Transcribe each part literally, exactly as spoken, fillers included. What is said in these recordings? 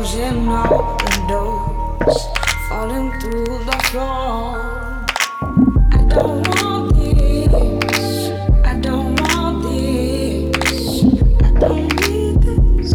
closing all the doors, falling through the floor. I don't want this, I don't want this, I don't need this.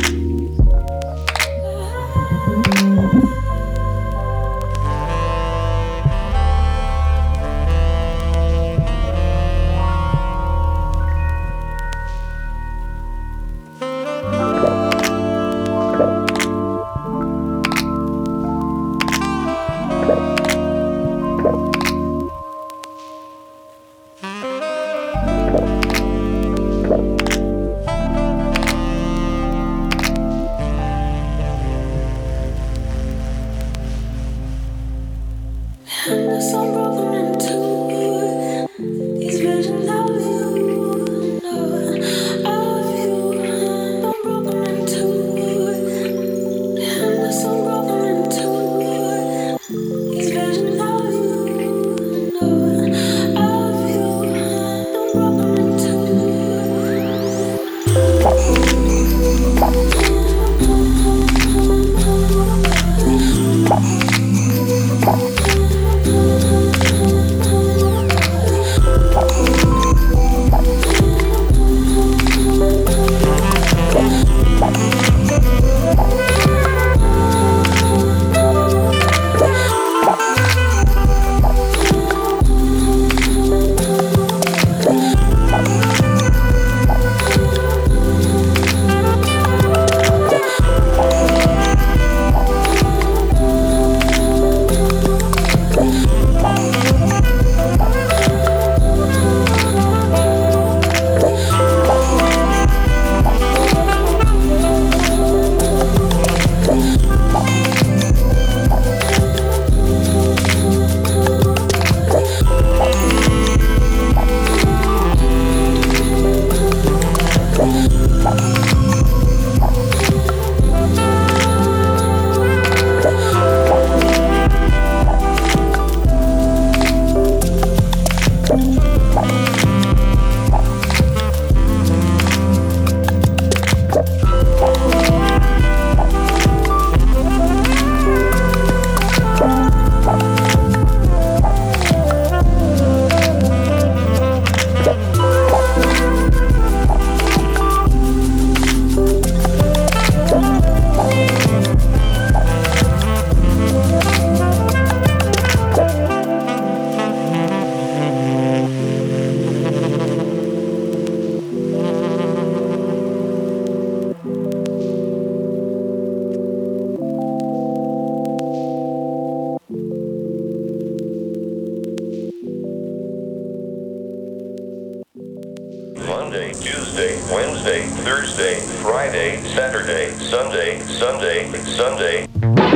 Monday, Tuesday, Wednesday, Thursday, Friday, Saturday, Sunday, Sunday, Sunday.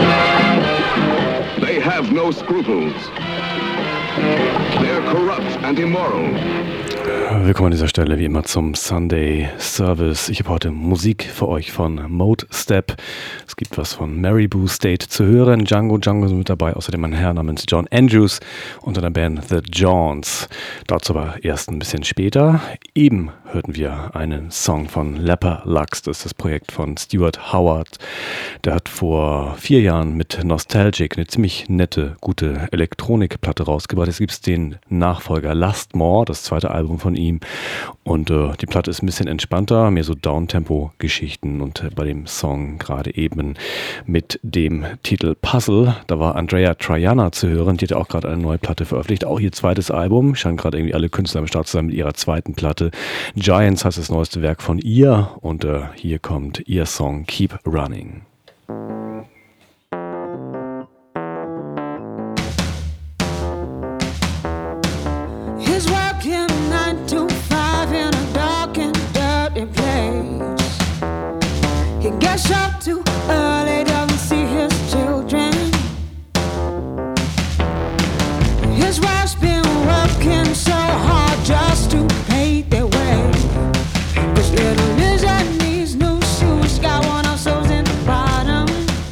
They have no scruples. They're corrupt and immoral. Willkommen an dieser Stelle wie immer zum Sunday Service. Ich habe heute Musik für euch von Mode Step. Es gibt was von Maribou State zu hören. Django Django ist mit dabei, außerdem ein Herr namens John Andrews und einer Band The Johns. Dazu aber erst ein bisschen später. Eben hörten wir einen Song von Leper Lux. Das ist das Projekt von Stuart Howard. Der hat vor vier Jahren mit Nostalgic eine ziemlich nette, gute Elektronikplatte rausgebracht. Jetzt gibt es den Nachfolger Lust More, das zweite Album von ihm. Und äh, die Platte ist ein bisschen entspannter, mehr so Downtempo-Geschichten. Und äh, bei dem Song gerade eben mit dem Titel Puzzle, da war Andrea Triana zu hören. Die hat auch gerade eine neue Platte veröffentlicht. Auch ihr zweites Album. Scheinen gerade irgendwie alle Künstler am Start zu sein mit ihrer zweiten Platte. Giants heißt das neueste Werk von ihr. Und äh, hier kommt ihr Song Keep Running. He gets up too early, doesn't see his children. His wife's been working so hard just to pay their way. This little lizard needs new shoes, got one of those in the bottom.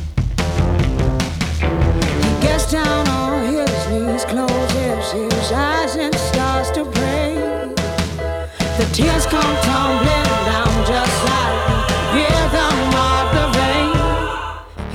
He gets down on his knees, closes his eyes and starts to pray. The tears come tumbling down just like the rhythm of the rain.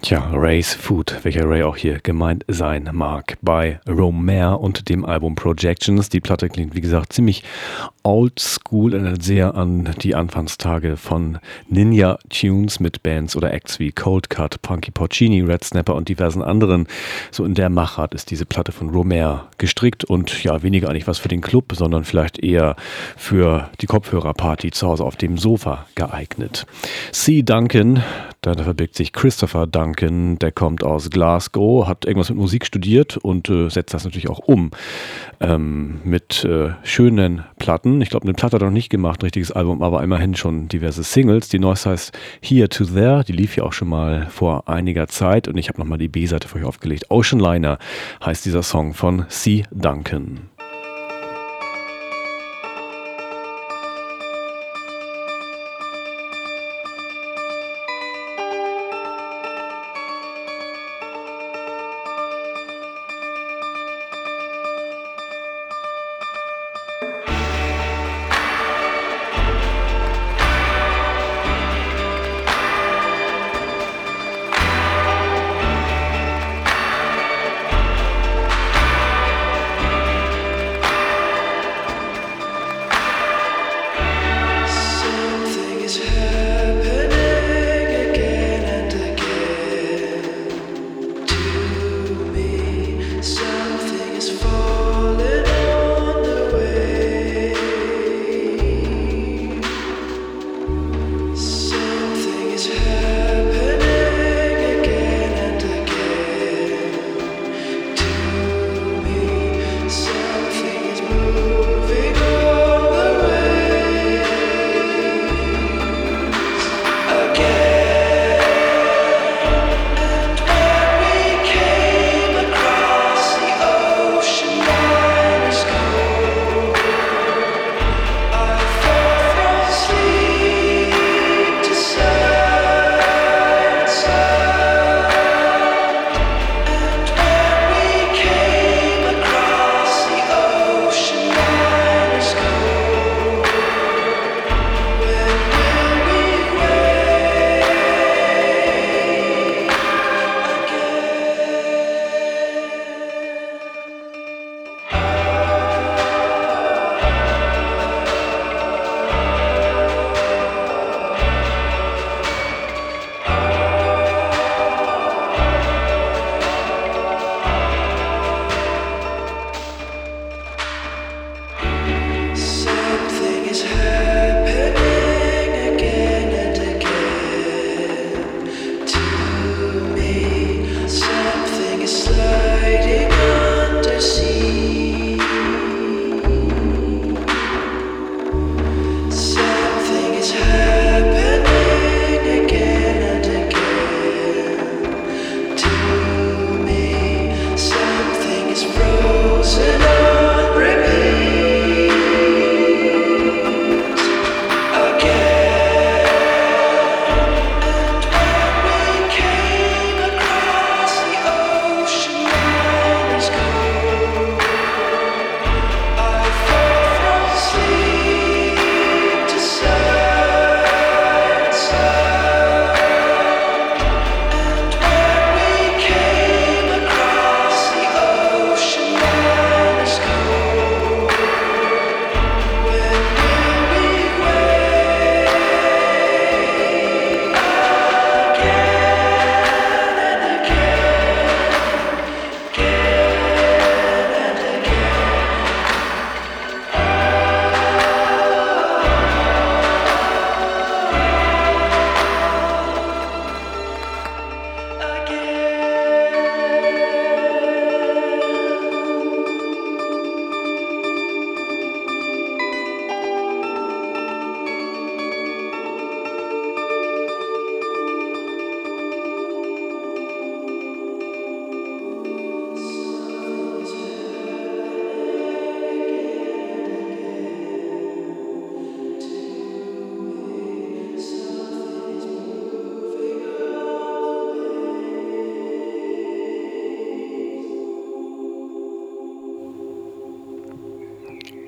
Tja, Ray's Food, welcher Ray auch hier gemeint sein mag, bei Romare und dem Album Projections. Die Platte klingt, wie gesagt, ziemlich oldschool, erinnert sehr an die Anfangstage von Ninja Tunes mit Bands oder Acts wie Cold Cut, Punky Porcini, Red Snapper und diversen anderen. So in der Machart ist diese Platte von Romare gestrickt und ja, weniger eigentlich was für den Club, sondern vielleicht eher für die Kopfhörerparty zu Hause auf dem Sofa geeignet. C. Duncan, da verbirgt sich Christopher Duncan, der kommt aus Glasgow, hat irgendwas mit Musik studiert und äh, setzt das natürlich auch um ähm, mit äh, schönen Platten. Ich glaube, eine Platte hat er noch nicht gemacht, ein richtiges Album, aber immerhin schon diverse Singles. Die neueste heißt Here to There, die lief ja auch schon mal vor einiger Zeit und ich habe nochmal die B-Seite für euch aufgelegt. Ocean Liner heißt dieser Song von C. Duncan. Ocean line.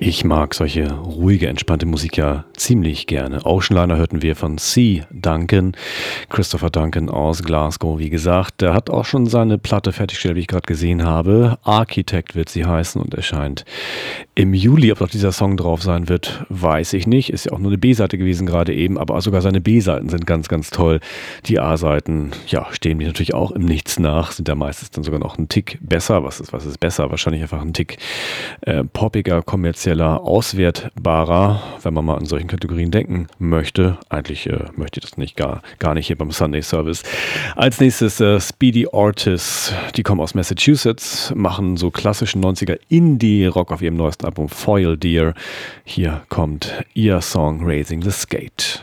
Ich mag solche ruhige, entspannte Musik ja ziemlich gerne. Oceanliner hörten wir von C. Duncan, Christopher Duncan aus Glasgow, wie gesagt. Der hat auch schon seine Platte fertiggestellt, wie ich gerade gesehen habe. Architect wird sie heißen und erscheint im Juli. Ob noch dieser Song drauf sein wird, weiß ich nicht. Ist ja auch nur eine B-Seite gewesen gerade eben, aber sogar seine B-Seiten sind ganz, ganz toll. Die A-Seiten, ja, stehen mir natürlich auch im Nichts nach, sind ja meistens dann sogar noch einen Tick besser. Was ist, was ist besser? Wahrscheinlich einfach ein Tick äh, poppiger, kommerzieller, auswertbarer, wenn man mal in solchen Kategorien denken möchte. Eigentlich äh, möchte ich das nicht, gar, gar nicht hier beim Sunday Service. Als nächstes äh, Speedy Ortiz. Die kommen aus Massachusetts, machen so klassischen neunziger Indie-Rock auf ihrem neuesten Album Foil Deer. Hier kommt ihr Song Raising the Skate.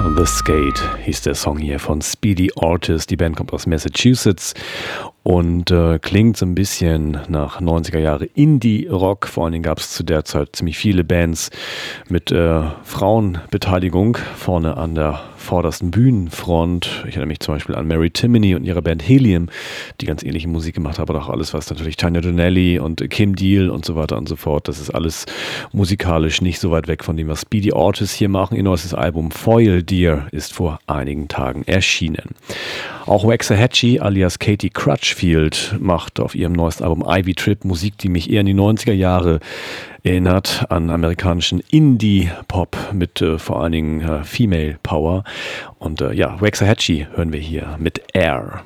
The Skate hieß der Song hier von Speedy Ortiz. Die Band kommt aus Massachusetts und äh, klingt so ein bisschen nach neunziger Jahre Indie-Rock. Vor allen Dingen gab es zu der Zeit ziemlich viele Bands mit äh, Frauenbeteiligung vorne an der vordersten Bühnenfront. Ich erinnere mich zum Beispiel an Mary Timony und ihre Band Helium, die ganz ähnliche Musik gemacht haben, aber auch alles, was natürlich Tanya Donelly und Kim Deal und so weiter und so fort. Das ist alles musikalisch nicht so weit weg von dem, was Speedy Ortiz hier machen. Ihr neuestes Album Foil Deer ist vor einigen Tagen erschienen. Auch Waxahachie alias Katie Crutchfield macht auf ihrem neuesten Album Ivy Trip Musik, die mich eher in die neunziger Jahre erinnert, an amerikanischen Indie-Pop mit äh, vor allen Dingen äh, Female Power. Und äh, ja, Waxahachie hören wir hier mit Air.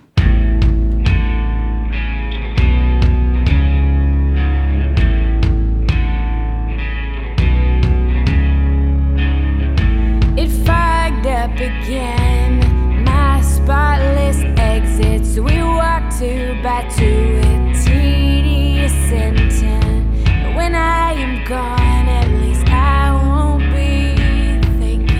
It fogged up again, my spotless exits. We walked two by two, a tedious sentence. When I am gone, at least I won't be thinking.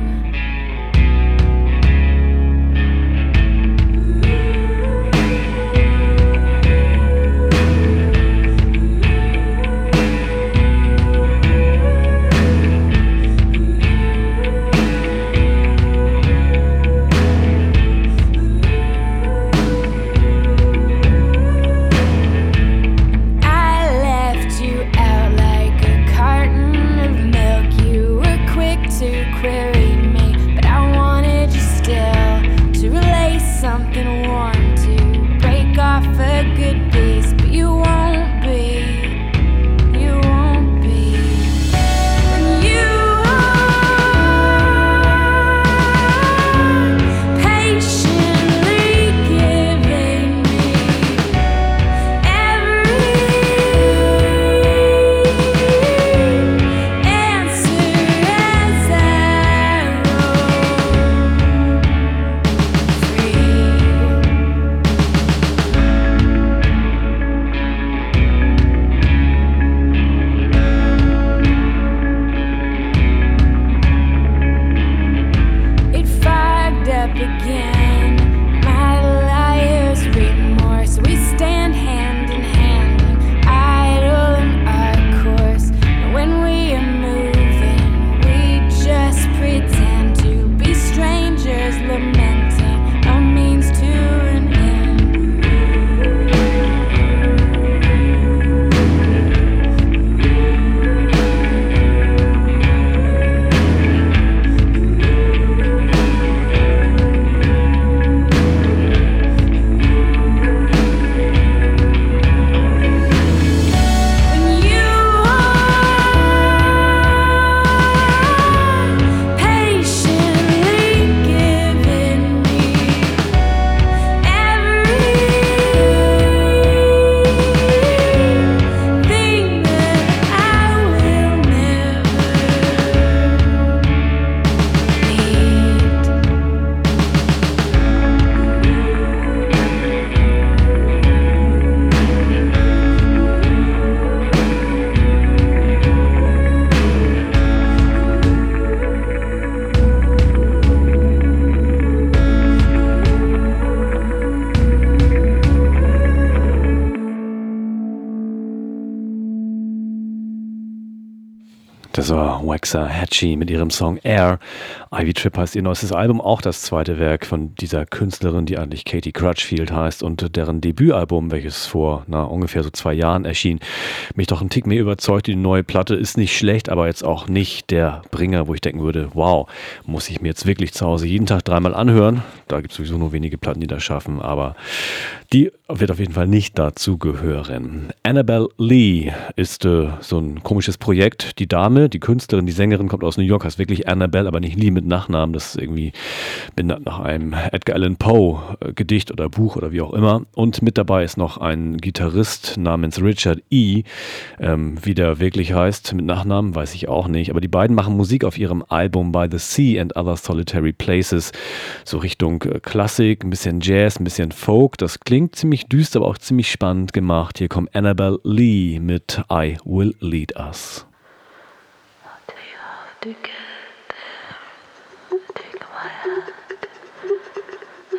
Das war Waxahachie mit ihrem Song Air. Ivy Trip heißt ihr neuestes Album, auch das zweite Werk von dieser Künstlerin, die eigentlich Katie Crutchfield heißt und deren Debütalbum, welches vor na, ungefähr so zwei Jahren erschien, mich doch einen Tick mehr überzeugt. Die neue Platte ist nicht schlecht, aber jetzt auch nicht der Bringer, wo ich denken würde, wow, muss ich mir jetzt wirklich zu Hause jeden Tag dreimal anhören. Da gibt es sowieso nur wenige Platten, die das schaffen, aber die wird auf jeden Fall nicht dazu gehören. Annabelle Lee ist äh, so ein komisches Projekt. Die Dame, die Künstlerin, die Sängerin kommt aus New York, heißt wirklich Annabelle, aber nicht Lee mit Nachnamen. Das ist irgendwie benannt nach einem Edgar Allan Poe äh, Gedicht oder Buch oder wie auch immer. Und mit dabei ist noch ein Gitarrist namens Richard E., ähm, wie der wirklich heißt, mit Nachnamen, weiß ich auch nicht. Aber die beiden machen Musik auf ihrem Album By the Sea and Other Solitary Places. So Richtung äh, Klassik, ein bisschen Jazz, ein bisschen Folk. Das klingt ziemlich düster, aber auch ziemlich spannend gemacht. Hier kommt Annabelle Lee mit I Will Lead Us. Do you have to get there? Take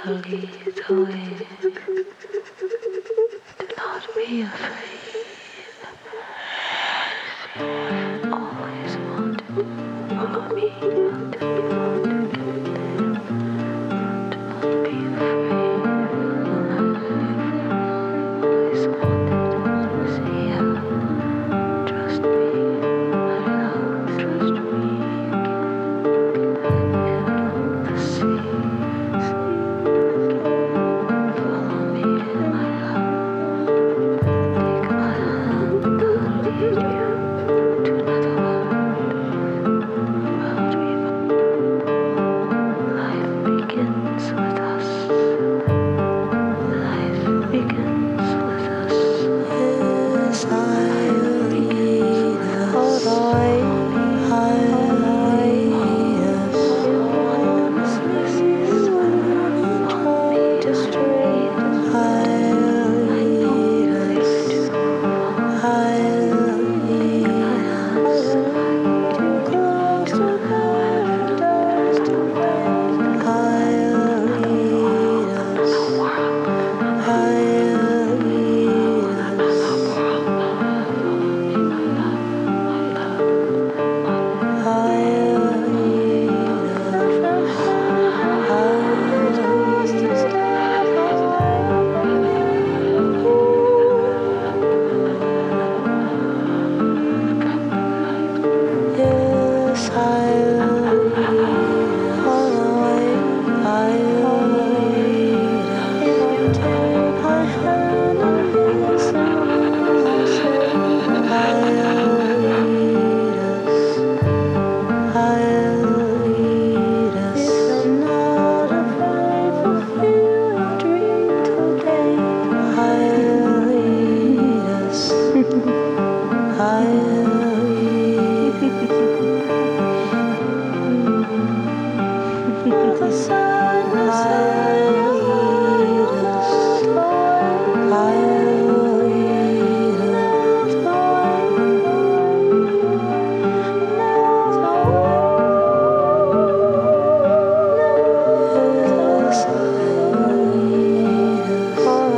lead the way. Do not be afraid. I've always wanted for me to be wanted. Do not be afraid. I've always wanted. See ya. Trust me, my love. Trust me. The sea. Follow me, my love. Take my hand, I'll lead you to another world. Life begins with us. Life begins with us. Yes, I lead us. I lead us. This is what me to stray. I lead us. I lead us. Too close to heaven. I'll lead us. I'll lead us. Yes, I'll lead all the way. I'll lead us. If you take my hand and listen, I'll lead us. I'll lead us. If you're not afraid, fulfill your dream today. I'll lead us. I'll lead us. The sun will lead us. I'll lead us. Yes, I'll lead us.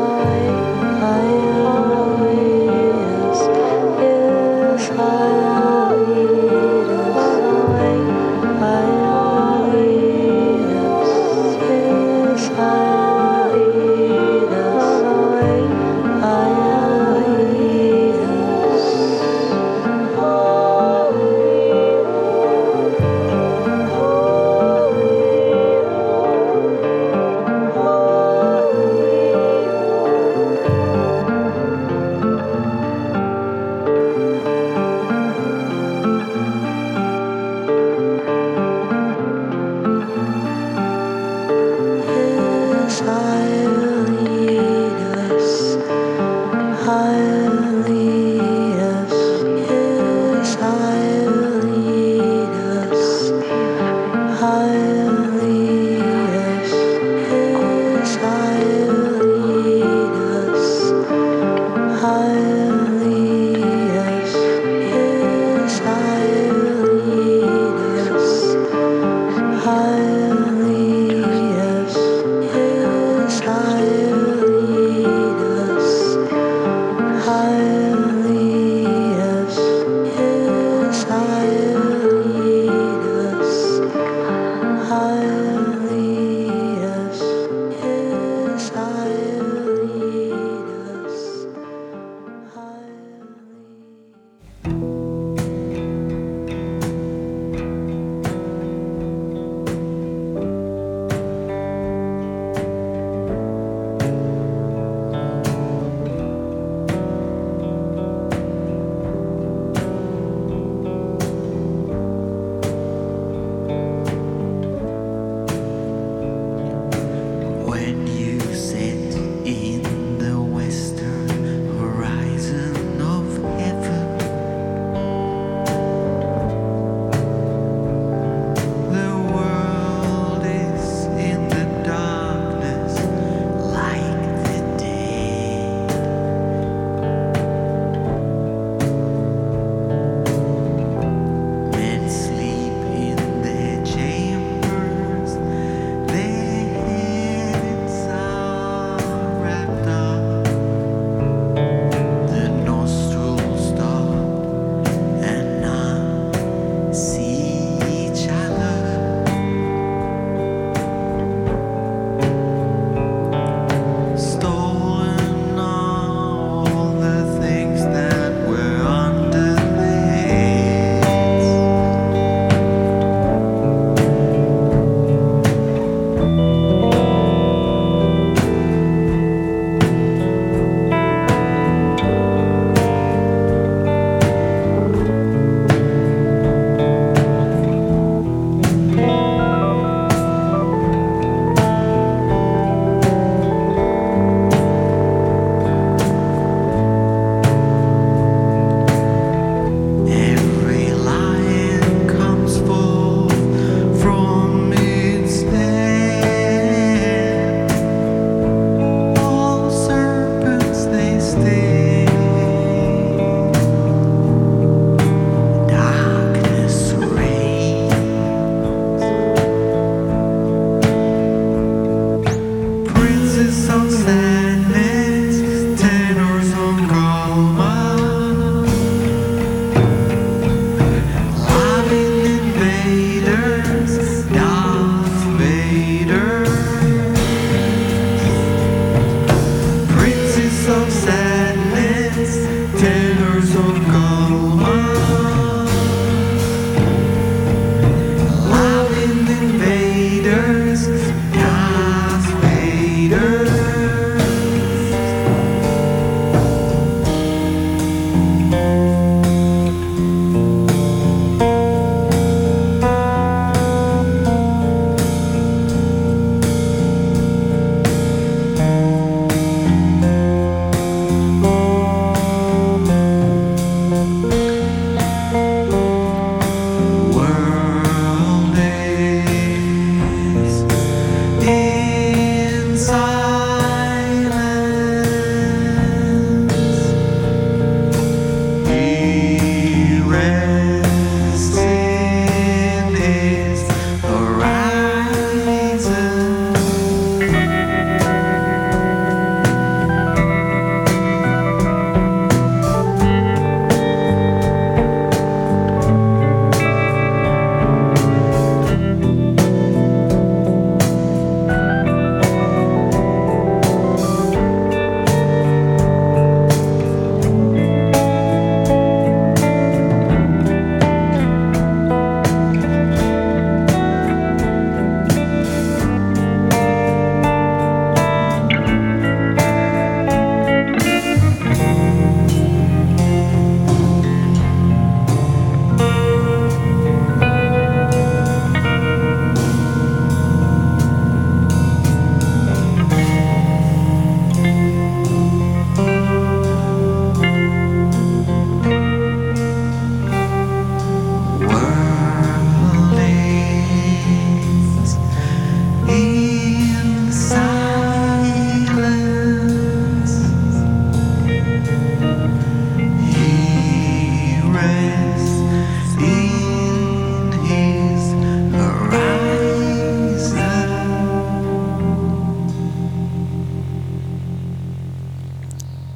I'll lead us. Yes, I'll lead us. I'll lead us.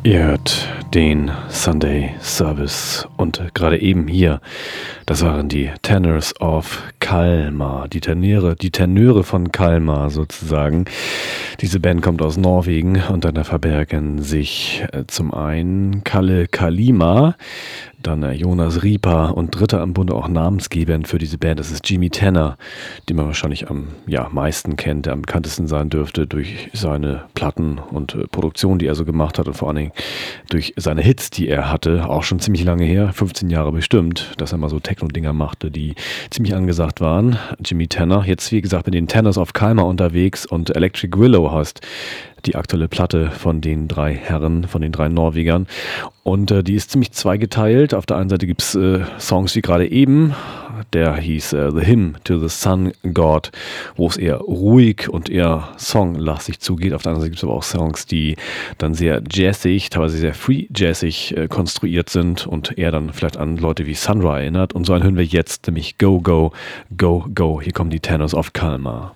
Ihr hört den Sunday Service und gerade eben hier, das waren die Tenors of Kalmar, die Tenöre, die Tenöre von Kalmar sozusagen. Diese Band kommt aus Norwegen und dann verbergen sich äh, zum einen Kalle Kalima, dann äh, Jonas Rieper und dritter am Bunde auch namensgebend für diese Band. Das ist Jimmy Tenor, den man wahrscheinlich am ja, meisten kennt, der am bekanntesten sein dürfte durch seine Platten und äh, Produktionen, die er so gemacht hat und vor allen Dingen durch seine Hits, die er hatte, auch schon ziemlich lange her, fünfzehn Jahre bestimmt, dass er mal so Techno-Dinger machte, die ziemlich angesagt waren. Jimmy Tenor, jetzt wie gesagt mit den Tenors of Kalmar unterwegs und Electric Willow heißt die aktuelle Platte von den drei Herren, von den drei Norwegern. Und äh, die ist ziemlich zweigeteilt. Auf der einen Seite gibt es äh, Songs wie gerade eben, der hieß äh, The Hymn to the Sun God, wo es eher ruhig und eher songlastig zugeht. Auf der anderen Seite gibt es aber auch Songs, die dann sehr jazzig, teilweise sehr free jazzig äh, konstruiert sind und eher dann vielleicht an Leute wie Sun Ra erinnert. Und so einen hören wir jetzt, nämlich Go, Go, Go, Go. Hier kommen die Tenors of Kalmar.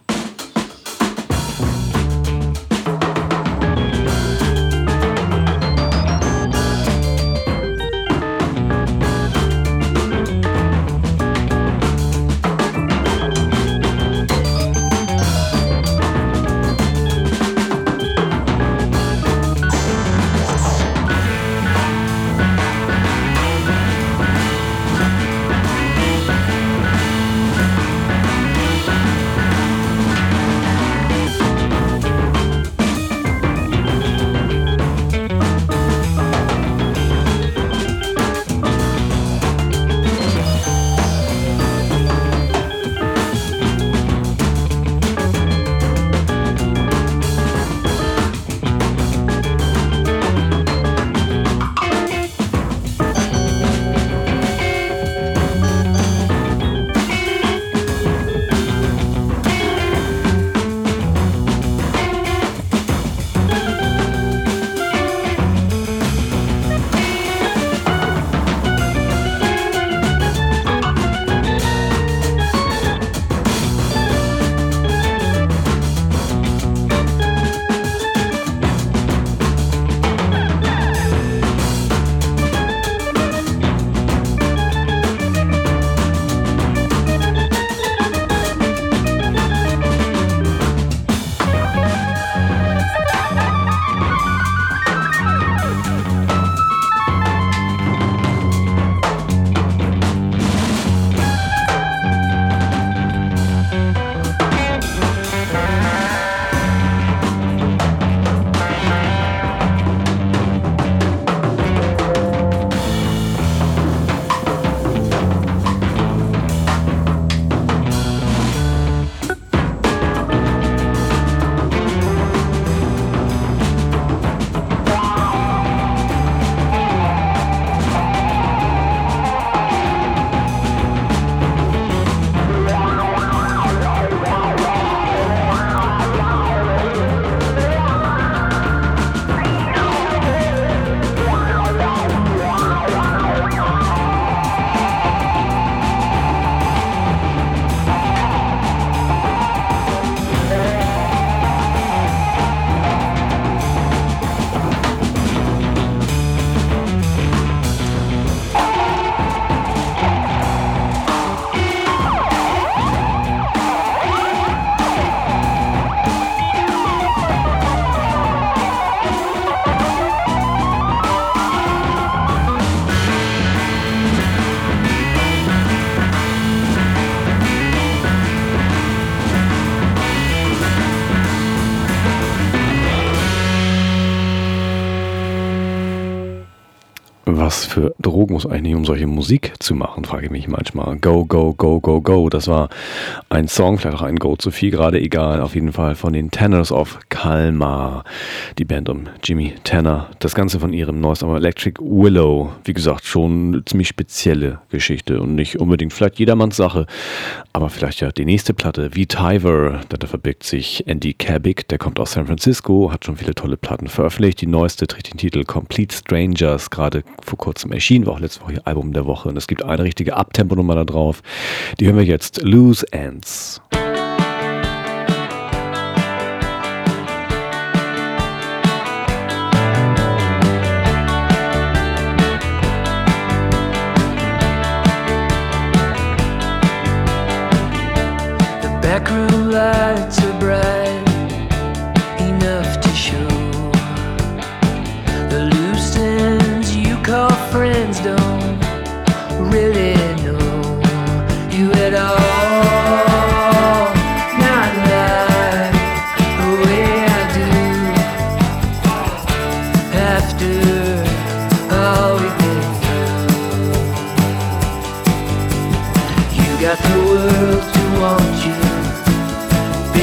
Was für Drogen muss eigentlich nicht, um solche Musik zu machen, frage ich mich manchmal. Go, go, go, go, go. Das war ein Song, vielleicht auch ein Go zu viel, gerade egal. Auf jeden Fall von den Tenors of Kalmar. Die Band um Jimmy Tenor. Das Ganze von ihrem neuesten Album Electric Willow. Wie gesagt, schon eine ziemlich spezielle Geschichte und nicht unbedingt vielleicht jedermanns Sache, aber vielleicht ja die nächste Platte, wie Tiver. Da verbirgt sich Andy Kabik, der kommt aus San Francisco, hat schon viele tolle Platten veröffentlicht. Die neueste trägt den Titel Complete Strangers, gerade vor kurzem erschienen, war auch letzte Woche ihr Album der Woche. Und es gibt eine richtige Abtempo-Nummer da drauf. Die hören wir jetzt. Loose Ends.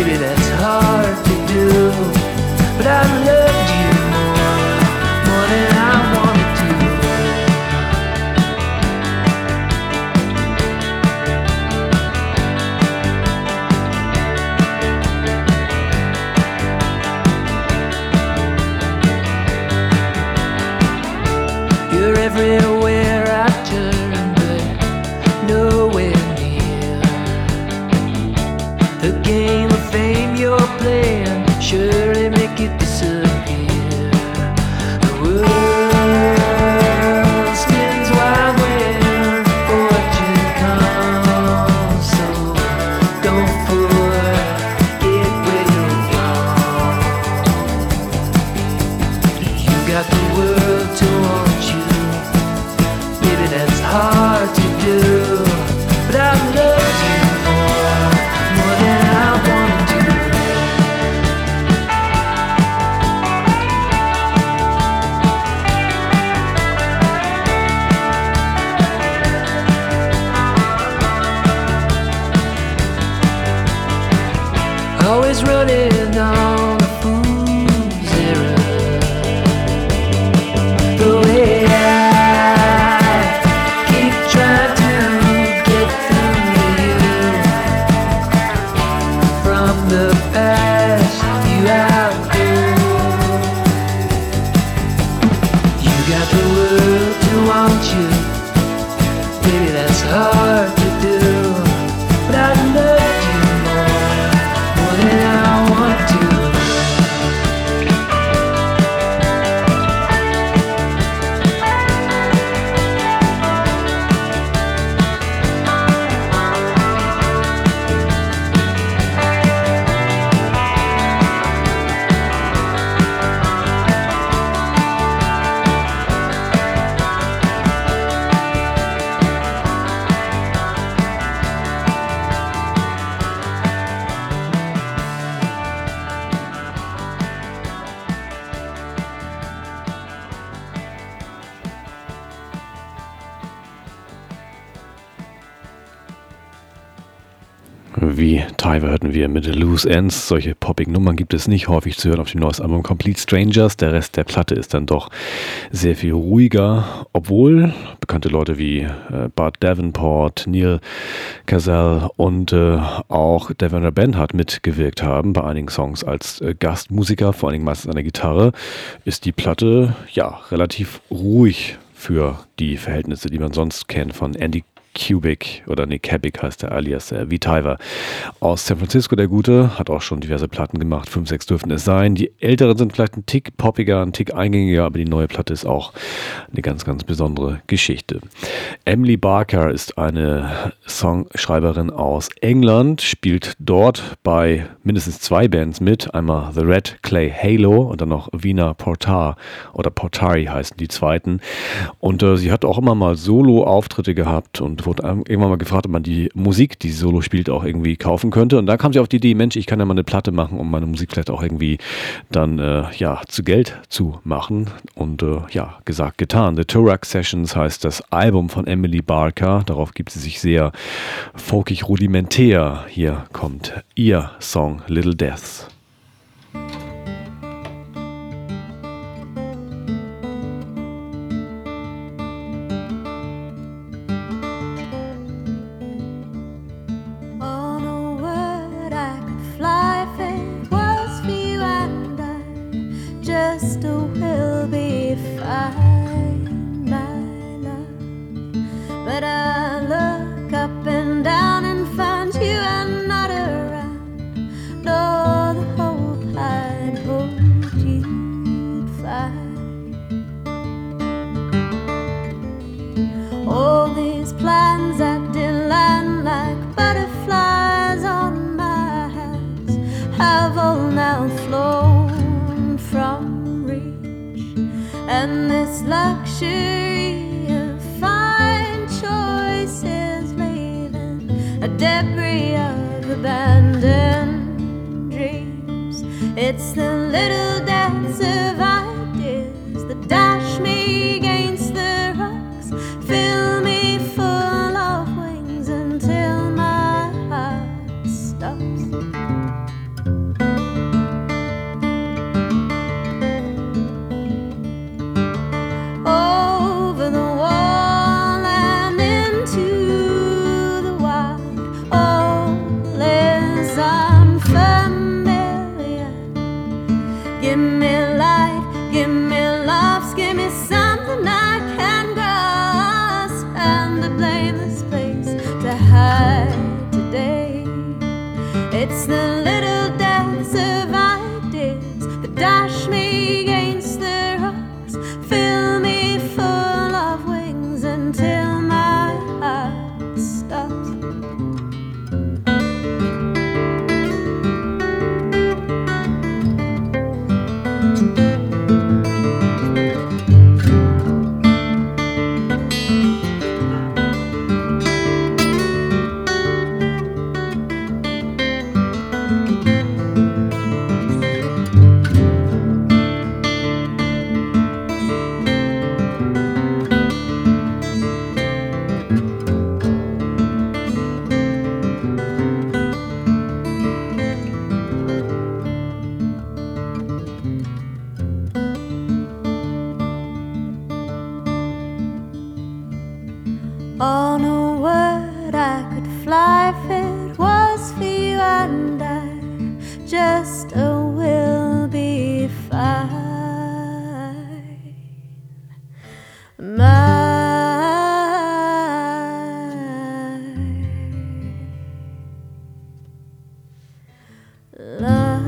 Maybe that's hard to do, but I've loved you more, more than I wanted to. You're everywhere I turn, but nowhere near. The game of fame you're playing surely make it disappear. The world spins while when fortune comes, so don't forget where you're from. You got the world to want you. Maybe that's hard to do, but I've loved you more, more than I wanted to. Always running on a fool's errand. The way I keep trying to get through to you from the past you outgrew. You got the world to want you. Maybe that's hard to do, but I love you more, more than I want to. Wie Tyver hörten wir mit Loose Ends. Solche poppigen Nummern gibt es nicht häufig zu hören auf dem neuesten Album Complete Strangers. Der Rest der Platte ist dann doch sehr viel ruhiger, obwohl bekannte Leute wie äh, Bud Davenport, Neil Casal und äh, auch Devin Benhart mitgewirkt haben bei einigen Songs als äh, Gastmusiker, vor allen Dingen meistens an der Gitarre, ist die Platte ja relativ ruhig für die Verhältnisse, die man sonst kennt von Andy Kubik oder nee, Kabik heißt der alias äh, wie Tyver aus San Francisco, der Gute, hat auch schon diverse Platten gemacht, fünf, sechs dürften es sein. Die älteren sind vielleicht ein Tick poppiger, ein Tick eingängiger, aber die neue Platte ist auch eine ganz, ganz besondere Geschichte. Emily Barker ist eine Songschreiberin aus England, spielt dort bei mindestens zwei Bands mit, einmal The Red Clay Halo und dann noch Vina Portar oder Portari heißen die zweiten, und äh, sie hat auch immer mal Solo-Auftritte gehabt und wurde irgendwann mal gefragt, ob man die Musik, die sie solo spielt, auch irgendwie kaufen könnte. Und da kam sie auf die Idee, Mensch, ich kann ja mal eine Platte machen, um meine Musik vielleicht auch irgendwie dann äh, ja zu Geld zu machen. Und äh, ja, gesagt, getan. The Turok Sessions heißt das Album von Emily Barker. Darauf gibt sie sich sehr folkig rudimentär. Hier kommt ihr Song Little Deaths. Just will be fine, my love. But I look up and down and find you are not around. No, the hope I'd hoped you'd find. All these plans that did land like butterflies on my hands have all now flown from reach, and this luxury of fine choices leaving a debris of abandoned dreams. It's the little deaths of ideas that dash me against the rocks, fill me full of wings until my heart stops. just a will be fine. My love.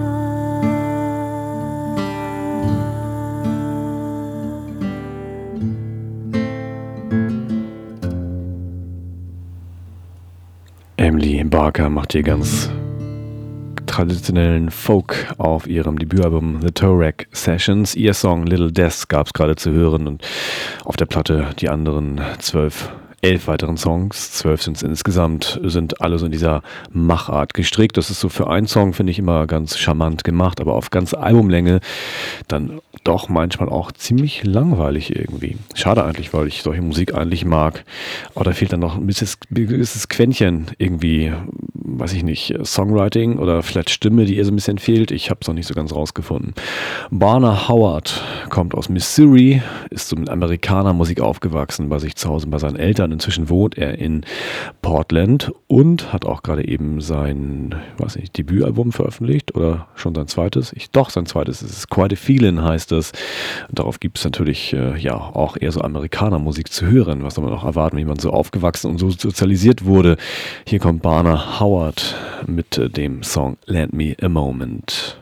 Emily Barker macht hier ganz traditionellen Folk auf ihrem Debütalbum The Toe-Rag Sessions. Ihr Song Little Death gab es gerade zu hören und auf der Platte die anderen zwölf, elf weiteren Songs, zwölf sind es insgesamt, sind alle so in dieser Machart gestrickt. Das ist so für einen Song, finde ich, immer ganz charmant gemacht, aber auf ganze Albumlänge dann doch manchmal auch ziemlich langweilig irgendwie. Schade eigentlich, weil ich solche Musik eigentlich mag. Aber da fehlt dann noch ein bisschen, gewisses Quäntchen irgendwie, weiß ich nicht, Songwriting oder vielleicht Stimme, die ihr so ein bisschen fehlt. Ich habe es noch nicht so ganz rausgefunden. Barner Howard kommt aus Missouri, ist so mit Amerikanermusik aufgewachsen, bei sich zu Hause bei seinen Eltern. Inzwischen wohnt er in Portland und hat auch gerade eben sein, weiß nicht, Debütalbum veröffentlicht oder schon sein zweites. Ich, doch, sein zweites. Es ist Quite a Feeling, heißt es. Und darauf gibt es natürlich äh, ja auch eher so Amerikanermusik zu hören. Was soll man auch erwarten, wie man so aufgewachsen und so sozialisiert wurde. Hier kommt Barner Howard mit äh, dem Song Lend Me a Moment.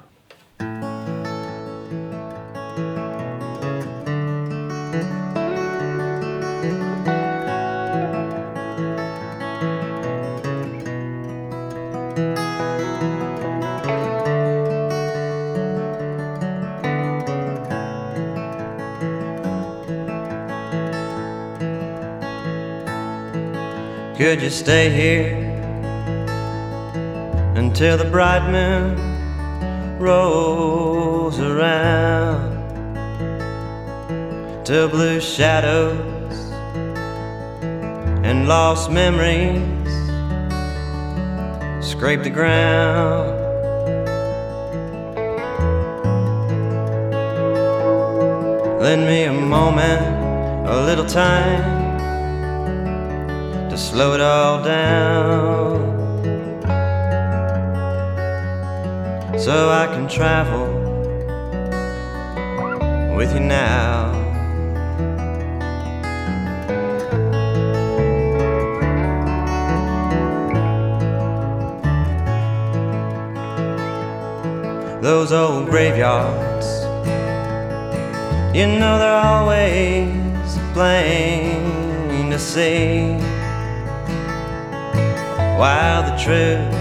Could you stay here until the bright moon rolls around, till blue shadows and lost memories scrape the ground? Lend me a moment, a little time to slow it all down, so I can travel with you now. Those old graveyards, you know they're always plain to see, while the truth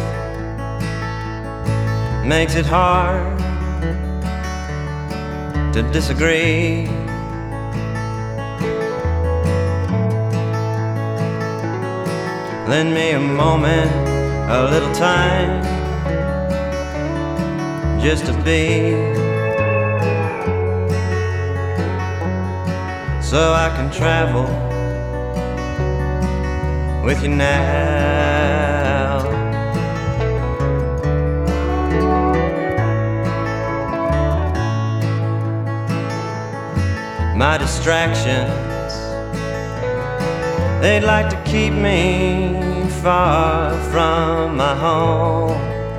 makes it hard to disagree. Lend me a moment, a little time, just to be, so I can travel with you now. My distractions, they'd like to keep me far from my home,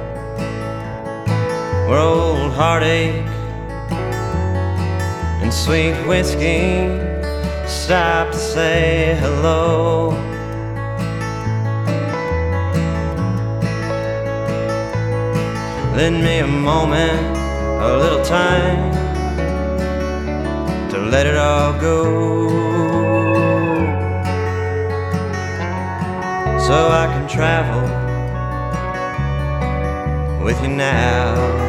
where old heartache and sweet whiskey stop to say hello. Lend me a moment, a little time to let it all go, so I can travel with you now.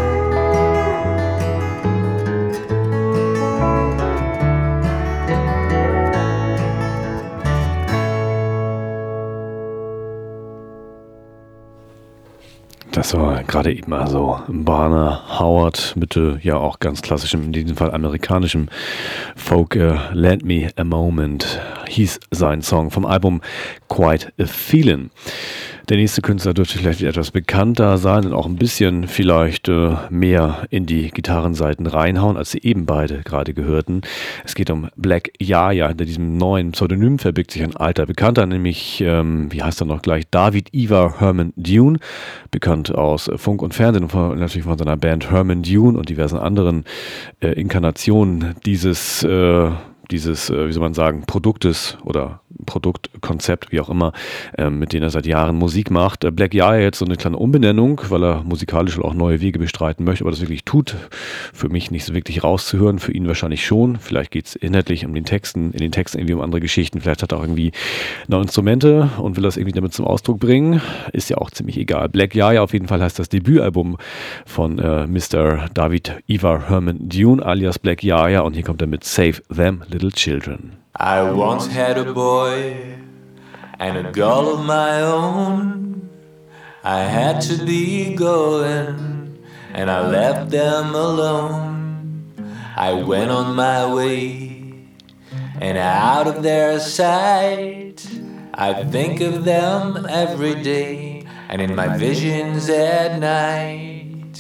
Das war gerade eben also Barner Howard mit äh, ja auch ganz klassischem, in diesem Fall amerikanischem Folk. Äh, Lend Me a Moment hieß sein Song vom Album Quite a Feeling. Der nächste Künstler dürfte vielleicht etwas bekannter sein und auch ein bisschen vielleicht äh, mehr in die Gitarrenseiten reinhauen, als sie eben beide gerade gehörten. Es geht um Black Yaya. Hinter diesem neuen Pseudonym verbirgt sich ein alter Bekannter, nämlich, ähm, wie heißt er noch gleich, David Ivar Herman Dune, bekannt aus Funk und Fernsehen und von, natürlich von seiner Band Herman Dune und diversen anderen äh, Inkarnationen dieses äh, dieses, äh, wie soll man sagen, Produktes oder Produktkonzept, wie auch immer, äh, mit denen er seit Jahren Musik macht. Äh, Black Yaya jetzt so eine kleine Umbenennung, weil er musikalisch auch neue Wege bestreiten möchte, aber das wirklich tut. Für mich nicht so wirklich rauszuhören, für ihn wahrscheinlich schon. Vielleicht geht es inhaltlich um den Texten, in den Texten irgendwie um andere Geschichten. Vielleicht hat er auch irgendwie neue Instrumente und will das irgendwie damit zum Ausdruck bringen. Ist ja auch ziemlich egal. Black Yaya auf jeden Fall heißt das Debütalbum von äh, Mister David Ivar Herman Dune alias Black Yaya und hier kommt er mit Save Them Little Children. I once had a boy and a girl of my own. I had to be going and I left them alone. I went on my way and out of their sight. I think of them every day and in my visions at night.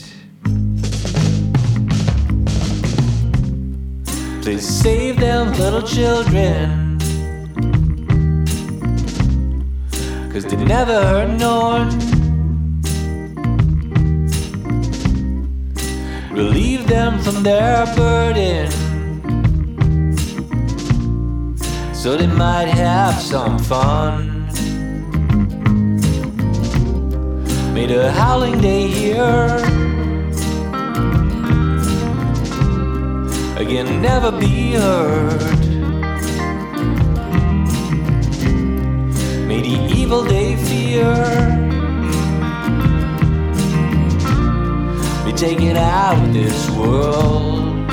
Please save them little children, 'cause they never hurt no one. Relieve them from their burden, so they might have some fun. May the howling they hear again never be heard. May the evil they fear be taken out of this world.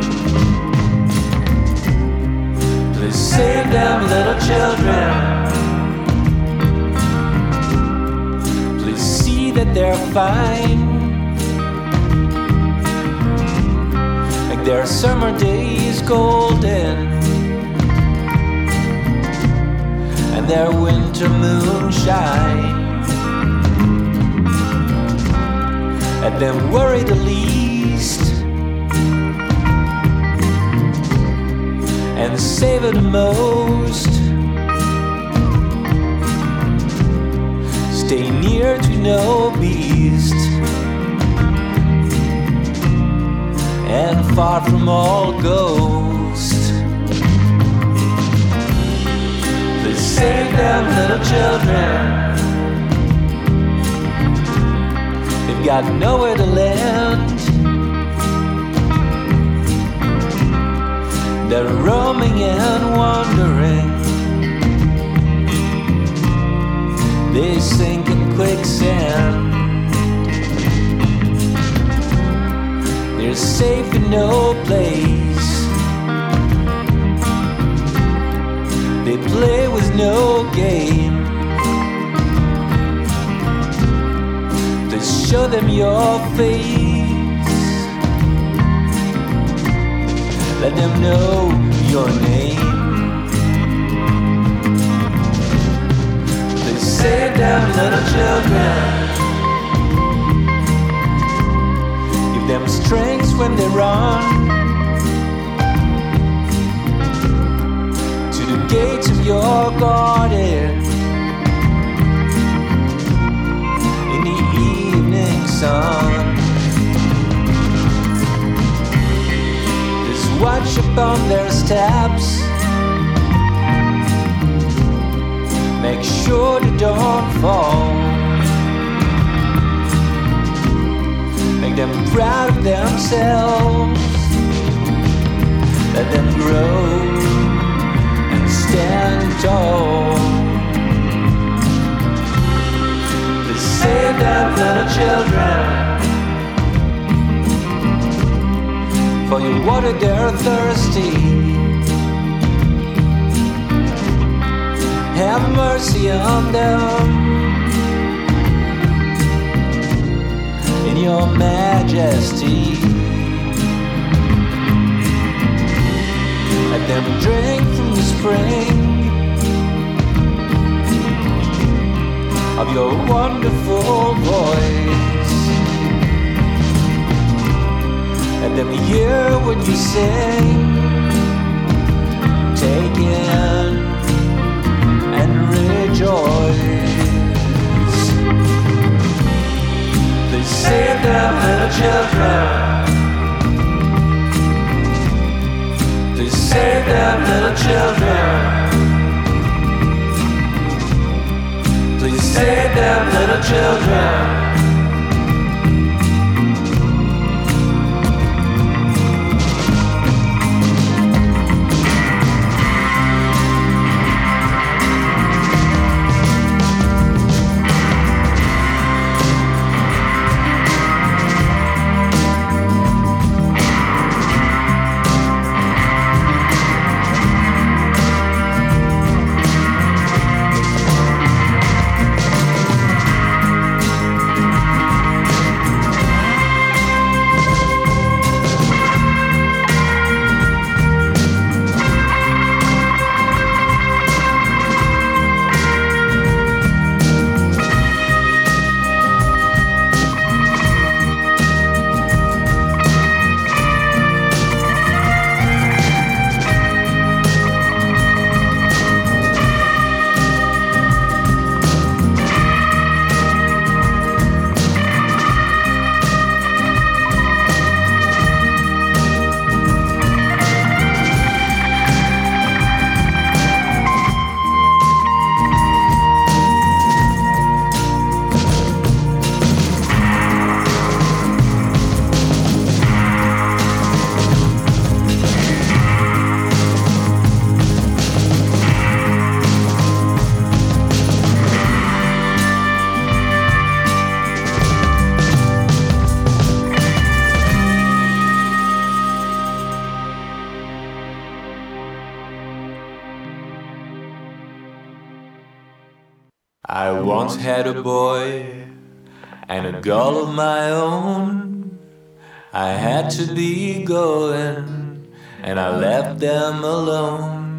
Please save them little children. Please see that they're fine. Their summer days golden and their winter moonshine. Let them worry the least and savor the most. Stay near to no beast and far from all ghosts. Please save them little children. They've got nowhere to land. They're roaming and wandering. They sink in quicksand. They're safe in no place. They play with no game. Please show them your face. Let them know your name. Please save them little children. Them strength when they run to the gates of your garden in the evening sun. Just watch upon their steps. Make sure they don't fall. Make them proud of themselves. Let them grow and stand tall. Please save them little children, for you water they're thirsty. Have mercy on them in your majesty. Let them drink from the spring of your wonderful voice. And then the year when you sing, take in and rejoice. Please save them little children. Please save them little children. Please save them little children. I once had a boy and a girl of my own. I had to be going and I left them alone.